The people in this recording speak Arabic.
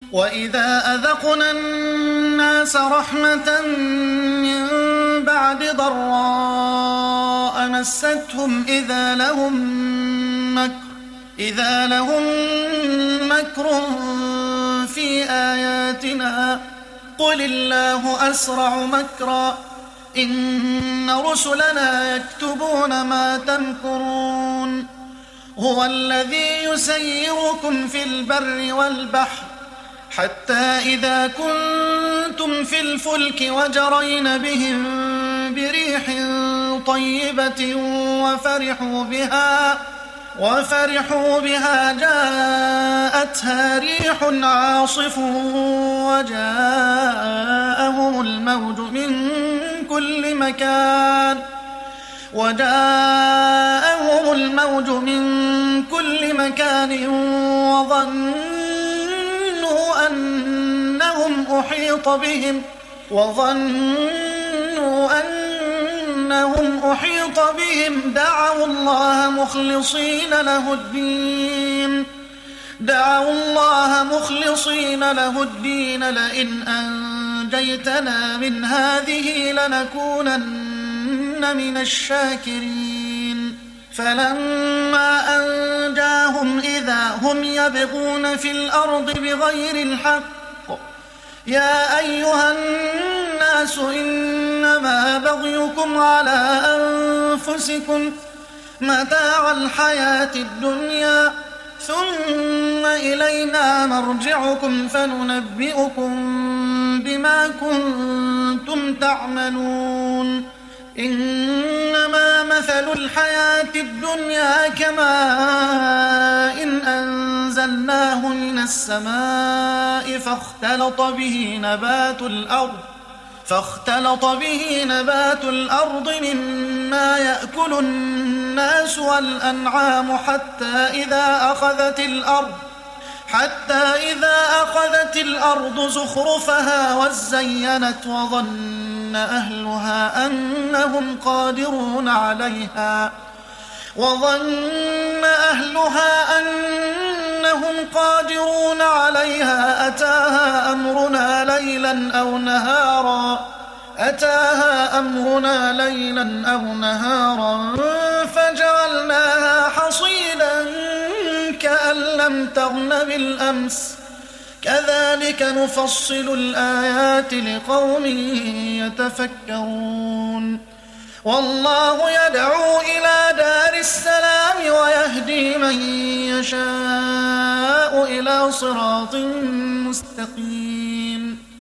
وإذا أذقنا الناس رحمة من بعد ضراء مستهم إذا لهم مكر في آياتنا قل الله أسرع مكرا إن رسلنا يكتبون ما تمكرون هو الذي يسيركم في البر والبحر حتى إذا كنتم في الفلك وجرين بهم بريح طيبة وفرحوا بها جاءتها ريح عاصف وجاءهم الموج من كل مكان وظنوا أنهم أحيط بهم دعوا الله مخلصين له الدين لئن أنجيتنا من هذه لنكونن من الشاكرين فلما أنجاهم إذا هم يبغون في الأرض بغير الحق يا أيها الناس إنما بغيكم على أنفسكم متاع الحياة الدنيا ثم إلينا مرجعكم فننبئكم بما كنتم تعملون إنما مثل الحياة الدنيا كماء إن أنزلناه من السماء فاختلط به نبات الأرض مما يأكل الناس والأنعام حتى إذا أخذت الأرض زخرفها وزينت وظن أهلها أنهم قادرون عليها أتاها أمرنا ليلا أو نهارا فجعلناها حصيدا كأن لم تغن بالأمس كذلك نفصل الآيات لقوم يتفكرون والله يدعو إلى دار السلام ويهدي من يشاء إلى صراط مستقيم